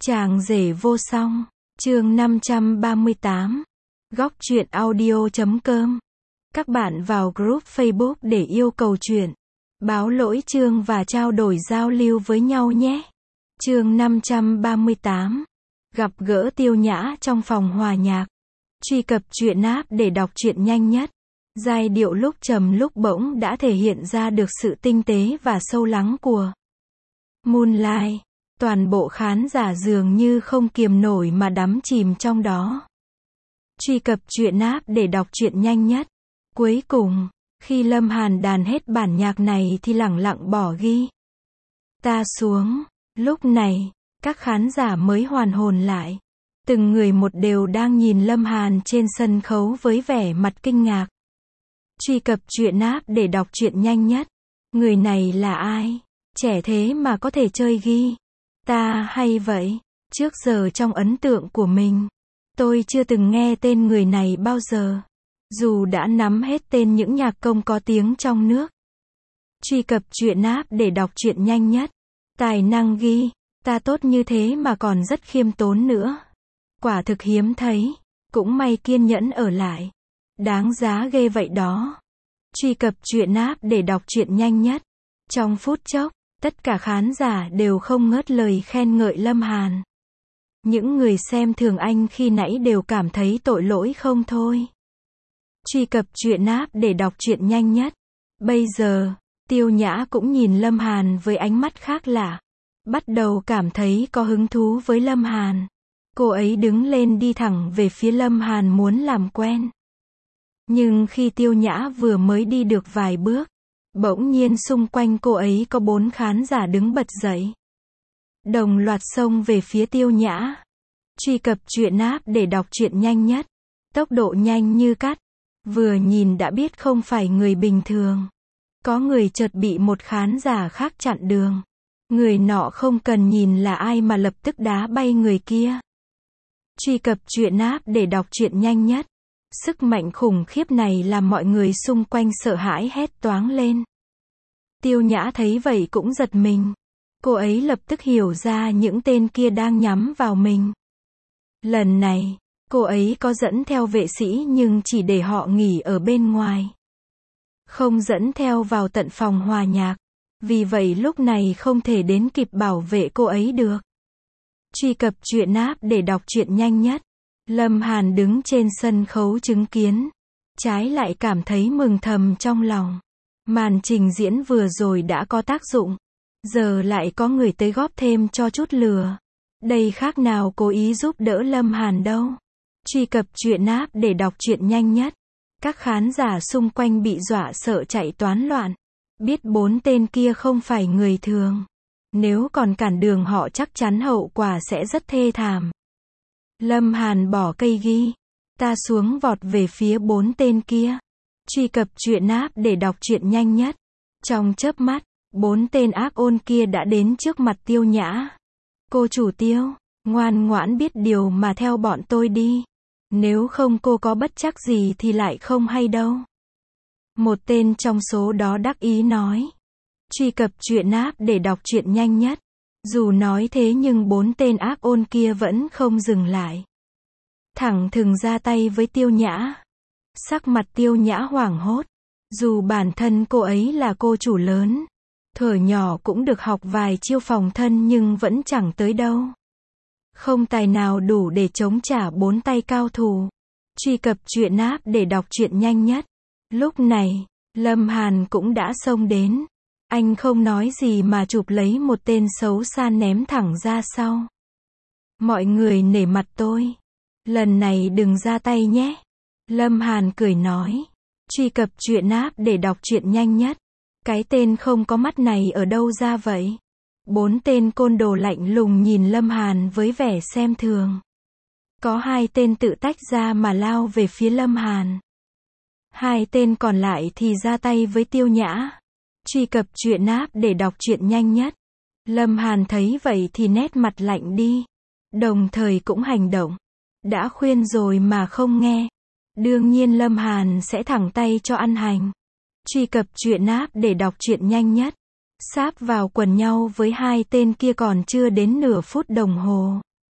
Chàng rể vô song, chương 538, góc truyện audio.com. Các bạn vào group Facebook để yêu cầu truyện, báo lỗi chương và trao đổi giao lưu với nhau nhé. Chương 538, gặp gỡ Tiêu Nhã trong phòng hòa nhạc. Truy cập truyện app để đọc truyện nhanh nhất. Giai điệu lúc trầm lúc bổng đã thể hiện ra được sự tinh tế và sâu lắng của Moonlight. Toàn bộ khán giả dường như không kiềm nổi mà đắm chìm trong đó. Truy cập truyện app để đọc truyện nhanh nhất. Cuối cùng, khi Lâm Hàn đàn hết bản nhạc này thì lẳng lặng bỏ ghi ta xuống. Lúc này, các khán giả mới hoàn hồn lại. Từng người một đều đang nhìn Lâm Hàn trên sân khấu với vẻ mặt kinh ngạc. Truy cập truyện app để đọc truyện nhanh nhất. Người này là ai? Trẻ thế mà có thể chơi ghi ta hay vậy? Trước giờ trong ấn tượng của mình, tôi chưa từng nghe tên người này bao giờ. Dù đã nắm hết tên những nhạc công có tiếng trong nước. Truy cập truyện app để đọc truyện nhanh nhất. Tài năng ghi ta tốt như thế mà còn rất khiêm tốn nữa. Quả thực hiếm thấy. Cũng may kiên nhẫn ở lại. Đáng giá ghê vậy đó. Truy cập truyện app để đọc truyện nhanh nhất. Trong phút chốc, tất cả khán giả đều không ngớt lời khen ngợi Lâm Hàn. Những người xem thường anh khi nãy đều cảm thấy tội lỗi không thôi. Truy cập truyện app để đọc truyện nhanh nhất. Bây giờ, Tiêu Nhã cũng nhìn Lâm Hàn với ánh mắt khác lạ. Bắt đầu cảm thấy có hứng thú với Lâm Hàn. Cô ấy đứng lên đi thẳng về phía Lâm Hàn muốn làm quen. Nhưng khi Tiêu Nhã vừa mới đi được vài bước, bỗng nhiên xung quanh cô ấy có 4 khán giả đứng bật dậy. Đồng loạt xông về phía Tiêu Nhã. Truy cập truyện app để đọc truyện nhanh nhất. Tốc độ nhanh như cắt. Vừa nhìn đã biết không phải người bình thường. Có người chợt bị một khán giả khác chặn đường. Người nọ không cần nhìn là ai mà lập tức đá bay người kia. Truy cập truyện app để đọc truyện nhanh nhất. Sức mạnh khủng khiếp này làm mọi người xung quanh sợ hãi hét toáng lên. Tiêu Nhã thấy vậy cũng giật mình. Cô ấy lập tức hiểu ra những tên kia đang nhắm vào mình. Lần này, cô ấy có dẫn theo vệ sĩ nhưng chỉ để họ nghỉ ở bên ngoài. Không dẫn theo vào tận phòng hòa nhạc. Vì vậy lúc này không thể đến kịp bảo vệ cô ấy được. Truy cập truyện app để đọc truyện nhanh nhất. Lâm Hàn đứng trên sân khấu chứng kiến. Trái lại cảm thấy mừng thầm trong lòng. Màn trình diễn vừa rồi đã có tác dụng. Giờ lại có người tới góp thêm cho chút lửa. Đây khác nào cố ý giúp đỡ Lâm Hàn đâu. Truy cập truyện app để đọc truyện nhanh nhất. Các khán giả xung quanh bị dọa sợ chạy toán loạn. Biết 4 tên kia không phải người thường. Nếu còn cản đường họ chắc chắn hậu quả sẽ rất thê thảm. Lâm Hàn bỏ cây ghi ta xuống vọt về phía 4 tên kia. Truy cập truyện app để đọc truyện nhanh nhất. Trong chớp mắt, 4 tên ác ôn kia đã đến trước mặt Tiêu Nhã. Cô chủ Tiêu, ngoan ngoãn biết điều mà theo bọn tôi đi. Nếu không cô có bất trắc gì thì lại không hay đâu. Một tên trong số đó đắc ý nói. Truy cập truyện app để đọc truyện nhanh nhất. Dù nói thế nhưng 4 tên ác ôn kia vẫn không dừng lại. Thẳng thừng ra tay với Tiêu Nhã. Sắc mặt Tiêu Nhã hoảng hốt. Dù bản thân cô ấy là cô chủ lớn. Thuở nhỏ cũng được học vài chiêu phòng thân nhưng vẫn chẳng tới đâu. Không tài nào đủ để chống trả 4 tay cao thủ. Truy cập truyện app để đọc truyện nhanh nhất. Lúc này, Lâm Hàn cũng đã xông đến. Anh không nói gì mà chụp lấy một tên xấu xa ném thẳng ra sau. Mọi người nể mặt tôi. Lần này đừng ra tay nhé. Lâm Hàn cười nói. Truy cập truyện app để đọc truyện nhanh nhất. Cái tên không có mắt này ở đâu ra vậy? 4 tên côn đồ lạnh lùng nhìn Lâm Hàn với vẻ xem thường. Có 2 tên tự tách ra mà lao về phía Lâm Hàn. 2 tên còn lại thì ra tay với Tiêu Nhã. Truy cập truyện app để đọc truyện nhanh nhất. Lâm Hàn thấy vậy thì nét mặt lạnh đi. Đồng thời cũng hành động. Đã khuyên rồi mà không nghe. Đương nhiên Lâm Hàn sẽ thẳng tay cho ăn hành. Truy cập truyện app để đọc truyện nhanh nhất. Sáp vào quần nhau với 2 tên kia còn chưa đến nửa phút đồng hồ.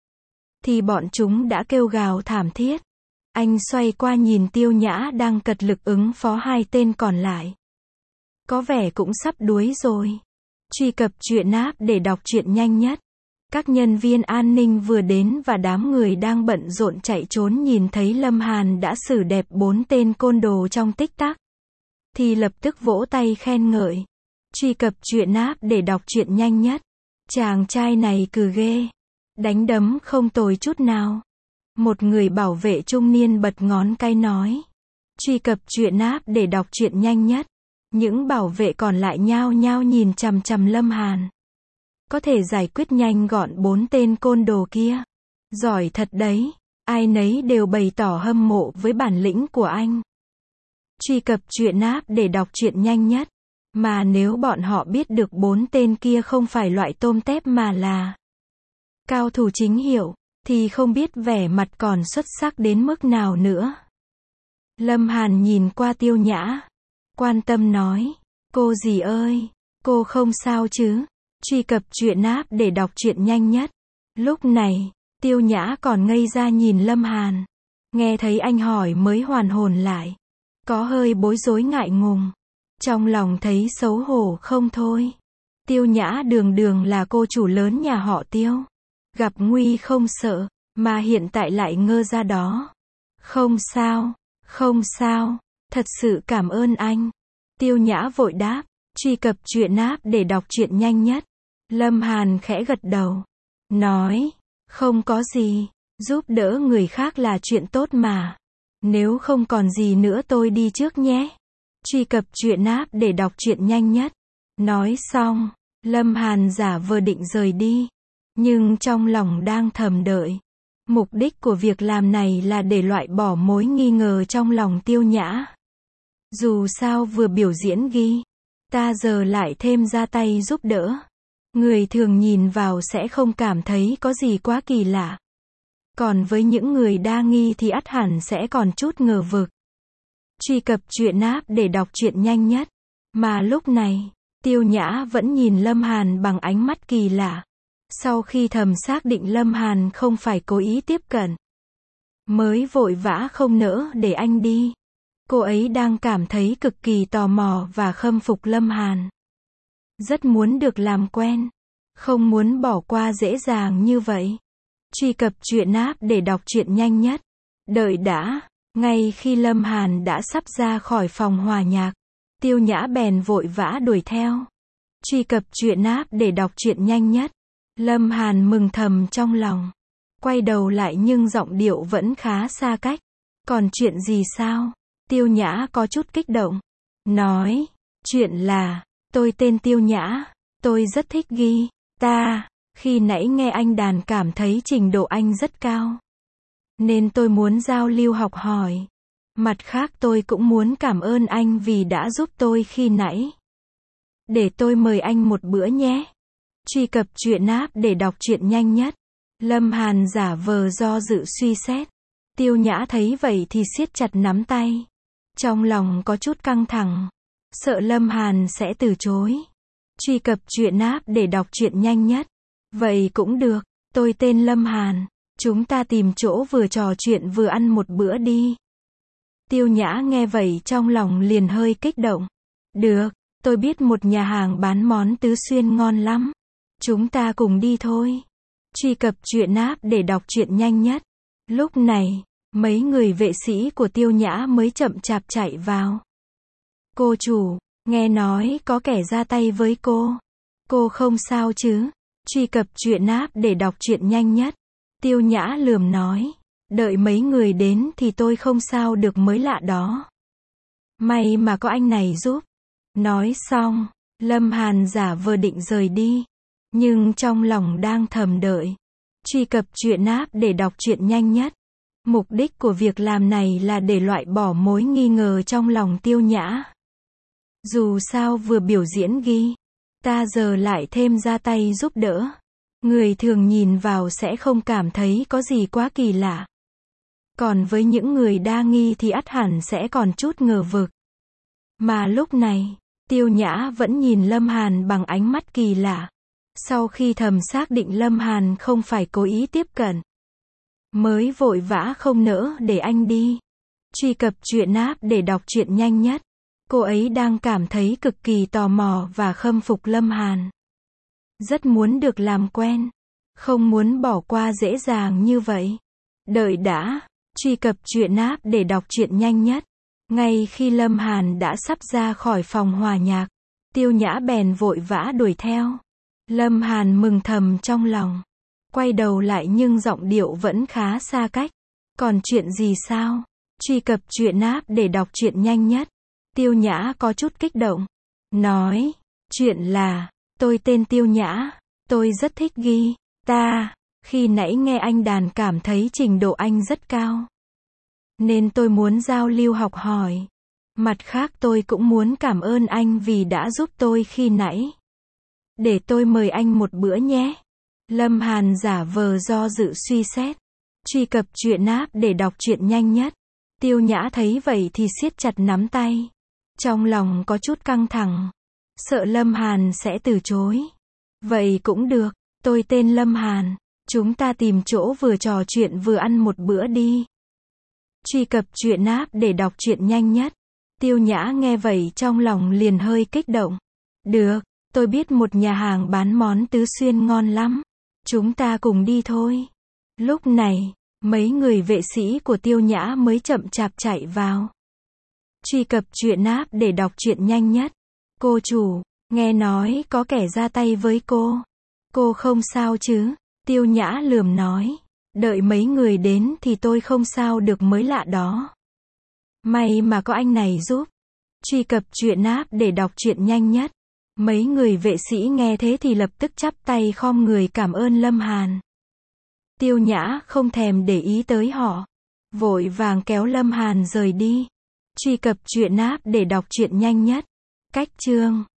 thì bọn chúng đã kêu gào thảm thiết. Anh xoay qua nhìn Tiêu Nhã đang cật lực ứng phó hai tên còn lại. Có vẻ cũng sắp đuối rồi. Truy cập truyện app để đọc truyện nhanh nhất. Các nhân viên an ninh vừa đến và đám người đang bận rộn chạy trốn nhìn thấy Lâm Hàn đã xử đẹp 4 tên côn đồ trong tích tắc, thì lập tức vỗ tay khen ngợi. Truy cập truyện app để đọc truyện nhanh nhất. Chàng trai này cừ ghê. Đánh đấm không tồi chút nào. Một người bảo vệ trung niên bật ngón cái nói. Truy cập truyện app để đọc truyện nhanh nhất. Những bảo vệ còn lại nhao nhao nhìn chằm chằm Lâm Hàn. Có thể giải quyết nhanh gọn 4 tên côn đồ kia. Giỏi thật đấy. Ai nấy đều bày tỏ hâm mộ với bản lĩnh của anh. Truy cập truyện app để đọc truyện nhanh nhất. Mà nếu bọn họ biết được 4 tên kia không phải loại tôm tép mà là cao thủ chính hiệu, thì không biết vẻ mặt còn xuất sắc đến mức nào nữa. Lâm Hàn nhìn qua Tiêu Nhã, quan tâm nói, cô dì ơi, cô không sao chứ? Truy cập truyện app để đọc truyện nhanh nhất. Lúc này, Tiêu Nhã còn ngây ra nhìn Lâm Hàn. Nghe thấy anh hỏi mới hoàn hồn lại. Có hơi bối rối ngại ngùng. Trong lòng thấy xấu hổ không thôi. Tiêu Nhã đường đường là cô chủ lớn nhà họ Tiêu. Gặp nguy không sợ, mà hiện tại lại ngơ ra đó. Không sao, không sao, thật sự cảm ơn anh. Tiêu Nhã vội đáp, truy cập truyện app để đọc truyện nhanh nhất. Lâm Hàn khẽ gật đầu, nói, không có gì, giúp đỡ người khác là chuyện tốt mà. Nếu không còn gì nữa tôi đi trước nhé. Truy cập truyện app để đọc truyện nhanh nhất. Nói xong, Lâm Hàn giả vờ định rời đi. Nhưng trong lòng đang thầm đợi. Mục đích của việc làm này là để loại bỏ mối nghi ngờ trong lòng Tiêu Nhã. Dù sao vừa biểu diễn ghi, ta giờ lại thêm ra tay giúp đỡ. Người thường nhìn vào sẽ không cảm thấy có gì quá kỳ lạ. Còn với những người đa nghi thì ắt hẳn sẽ còn chút ngờ vực. Truy cập truyện app để đọc truyện nhanh nhất. Mà lúc này, Tiêu Nhã vẫn nhìn Lâm Hàn bằng ánh mắt kỳ lạ. Sau khi thầm xác định Lâm Hàn không phải cố ý tiếp cận, mới vội vã không nỡ để anh đi. Cô ấy đang cảm thấy cực kỳ tò mò và khâm phục Lâm Hàn. Rất muốn được làm quen. Không muốn bỏ qua dễ dàng như vậy. Truy cập truyện app để đọc truyện nhanh nhất. Đợi đã. Ngay khi Lâm Hàn đã sắp ra khỏi phòng hòa nhạc, Tiêu Nhã bèn vội vã đuổi theo. Truy cập truyện app để đọc truyện nhanh nhất. Lâm Hàn mừng thầm trong lòng. Quay đầu lại nhưng giọng điệu vẫn khá xa cách. Còn chuyện gì sao? Tiêu Nhã có chút kích động. Nói, chuyện là, tôi tên Tiêu Nhã, tôi rất thích guitar. Khi nãy nghe anh đàn cảm thấy trình độ anh rất cao. Nên tôi muốn giao lưu học hỏi. Mặt khác tôi cũng muốn cảm ơn anh vì đã giúp tôi khi nãy. Để tôi mời anh một bữa nhé. Truy cập truyện app để đọc truyện nhanh nhất. Lâm Hàn giả vờ do dự suy xét. Tiêu Nhã thấy vậy thì siết chặt nắm tay. Trong lòng có chút căng thẳng. Sợ Lâm Hàn sẽ từ chối. Truy cập truyện app để đọc truyện nhanh nhất. Vậy cũng được, tôi tên Lâm Hàn. Chúng ta tìm chỗ vừa trò chuyện vừa ăn một bữa đi. Tiêu Nhã nghe vậy trong lòng liền hơi kích động. Được, tôi biết một nhà hàng bán món tứ xuyên ngon lắm. Chúng ta cùng đi thôi. Truy cập truyện app để đọc truyện nhanh nhất. Lúc này, mấy người vệ sĩ của Tiêu Nhã mới chậm chạp chạy vào. Cô chủ, nghe nói có kẻ ra tay với cô. Cô không sao chứ? Truy cập truyện app để đọc truyện nhanh nhất. Tiêu Nhã lườm nói. Đợi mấy người đến thì tôi không sao được mới lạ đó. May mà có anh này giúp. Nói xong, Lâm Hàn giả vờ định rời đi. Nhưng trong lòng đang thầm đợi. Truy cập truyện app để đọc truyện nhanh nhất. Mục đích của việc làm này là để loại bỏ mối nghi ngờ trong lòng Tiêu Nhã. Dù sao vừa biểu diễn ghi, ta giờ lại thêm ra tay giúp đỡ. Người thường nhìn vào sẽ không cảm thấy có gì quá kỳ lạ. Còn với những người đa nghi thì ắt hẳn sẽ còn chút ngờ vực. Mà lúc này, Tiêu Nhã vẫn nhìn Lâm Hàn bằng ánh mắt kỳ lạ. Sau khi thầm xác định Lâm Hàn không phải cố ý tiếp cận, mới vội vã không nỡ để anh đi. Truy cập truyện app để đọc truyện nhanh nhất. Cô ấy đang cảm thấy cực kỳ tò mò và khâm phục Lâm Hàn. Rất muốn được làm quen. Không muốn bỏ qua dễ dàng như vậy. Đợi đã. Truy cập truyện app để đọc truyện nhanh nhất. Ngay khi Lâm Hàn đã sắp ra khỏi phòng hòa nhạc, Tiêu Nhã bèn vội vã đuổi theo. Lâm Hàn mừng thầm trong lòng. Quay đầu lại nhưng giọng điệu vẫn khá xa cách. Còn chuyện gì sao? Truy cập truyện app để đọc truyện nhanh nhất. Tiêu Nhã có chút kích động. Nói, chuyện là, tôi tên Tiêu Nhã, tôi rất thích guitar. Khi nãy nghe anh đàn cảm thấy trình độ anh rất cao. Nên tôi muốn giao lưu học hỏi. Mặt khác tôi cũng muốn cảm ơn anh vì đã giúp tôi khi nãy. Để tôi mời anh một bữa nhé. Lâm Hàn giả vờ do dự suy xét. Truy cập truyện app để đọc truyện nhanh nhất. Tiêu Nhã thấy vậy thì siết chặt nắm tay. Trong lòng có chút căng thẳng. Sợ Lâm Hàn sẽ từ chối. Vậy cũng được, tôi tên Lâm Hàn. Chúng ta tìm chỗ vừa trò chuyện vừa ăn một bữa đi. Truy cập truyện app để đọc truyện nhanh nhất. Tiêu Nhã nghe vậy trong lòng liền hơi kích động. Được, tôi biết một nhà hàng bán món Tứ Xuyên ngon lắm. Chúng ta cùng đi thôi. Lúc này, mấy người vệ sĩ của Tiêu Nhã mới chậm chạp chạy vào. Truy cập truyện app để đọc truyện nhanh nhất. Cô chủ, nghe nói có kẻ ra tay với cô. Cô không sao chứ? Tiêu Nhã lườm nói. Đợi mấy người đến thì tôi không sao được mới lạ đó. May mà có anh này giúp. Truy cập truyện app để đọc truyện nhanh nhất. Mấy người vệ sĩ nghe thế thì lập tức chắp tay khom người cảm ơn Lâm Hàn. Tiêu Nhã không thèm để ý tới họ. Vội vàng kéo Lâm Hàn rời đi. Truy cập truyện app để đọc truyện nhanh nhất. Cách chương